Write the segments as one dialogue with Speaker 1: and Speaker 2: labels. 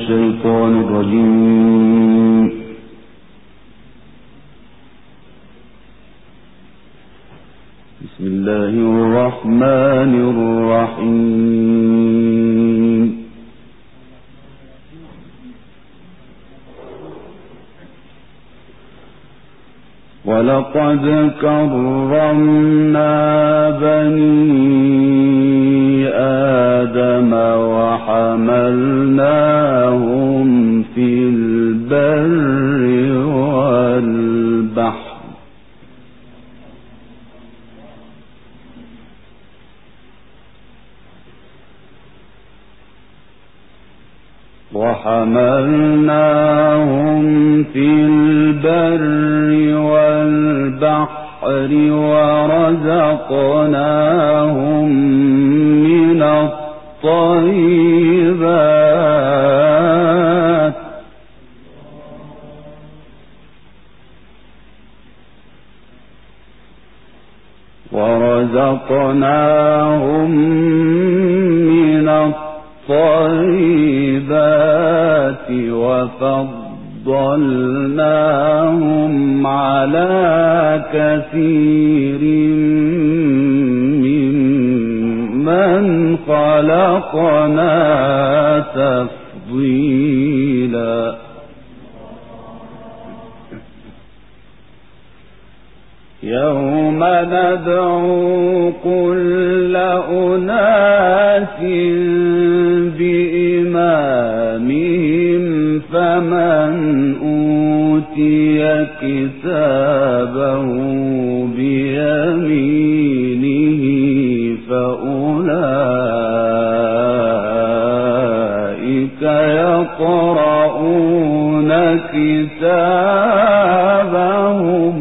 Speaker 1: الشيطان الرجيم. بسم الله الرحمن الرحيم. ولقد كرمنا بني آدم وحملناهم في البر والبحر ورزقناهم من الطيبات وفضلناهم على كثير ممن خلقنا تفضيلا. يوم ندعو كل أناس بإمامهم فمن أوتي كتابه بيمينه فأولئك يقرؤون كتابهم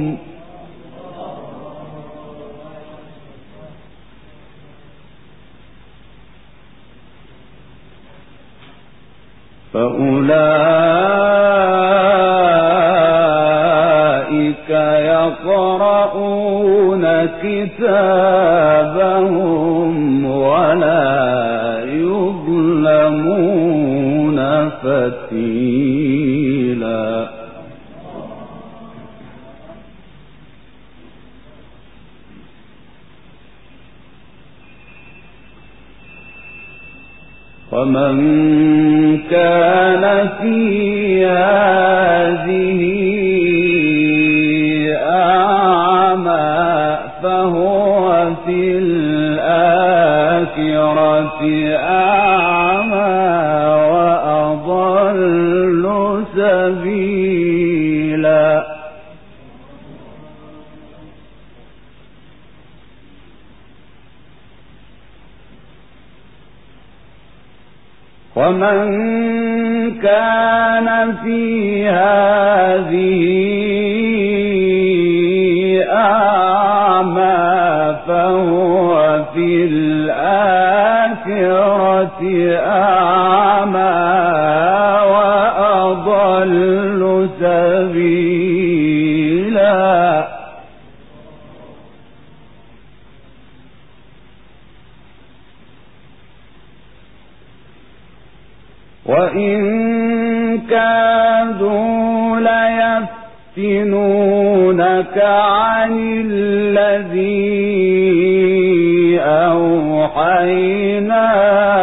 Speaker 1: ولا يظلمون فتيلا. ومن كان في هذه أعمى فهو في الآخرة أعمى وأضل سبيلا. ومن كان في هذه أعمى فهو في الآخرة أعمى وأضل سبيلا. وإن كادوا ليفتنونك عن الذي أوحينا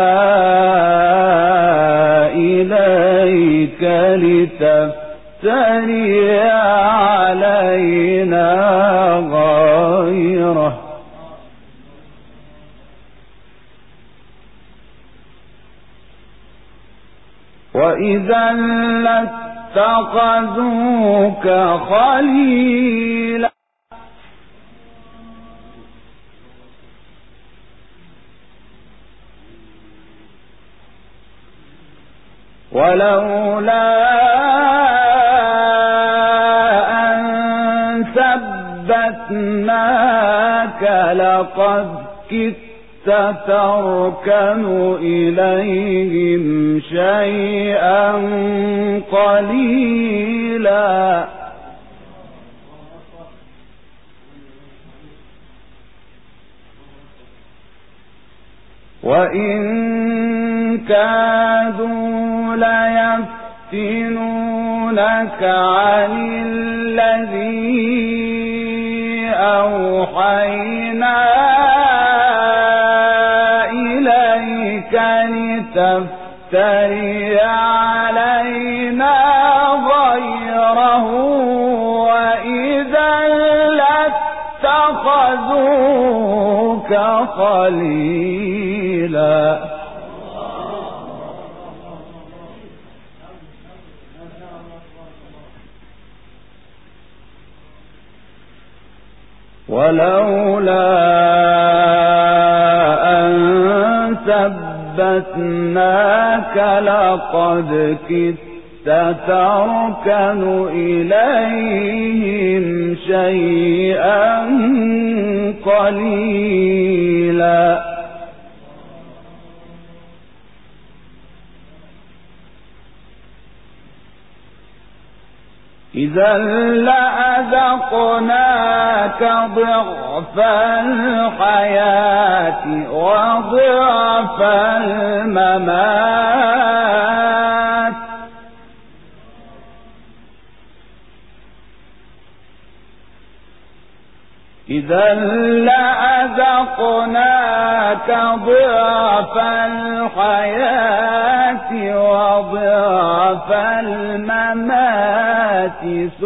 Speaker 1: إليك لتفتري علينا غيره وإذا لاتخذوك خليلا. ولولا أن ثبتناك لقد كدت تركن إليهم شيئا قليلا. وإن كادوا ليفتنونك يفتنونك عن الذي أوحينا إليك لتفتري علينا غيره وإذا لاتخذوك خليلا. ولولا أن ثبتناك لقد كدت تركن إليهم شيئا قليلا. إذا لأذقناك ضعف الحياة وضعف الممات إذا لأذقناك ضعف الحياة وضعف الممات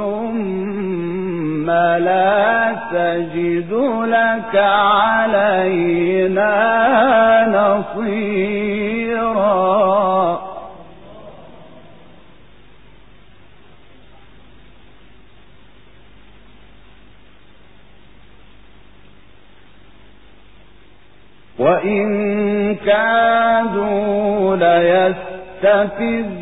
Speaker 1: ثم لا تجد لك علينا نصيرا. وإن كادوا ليستفزونك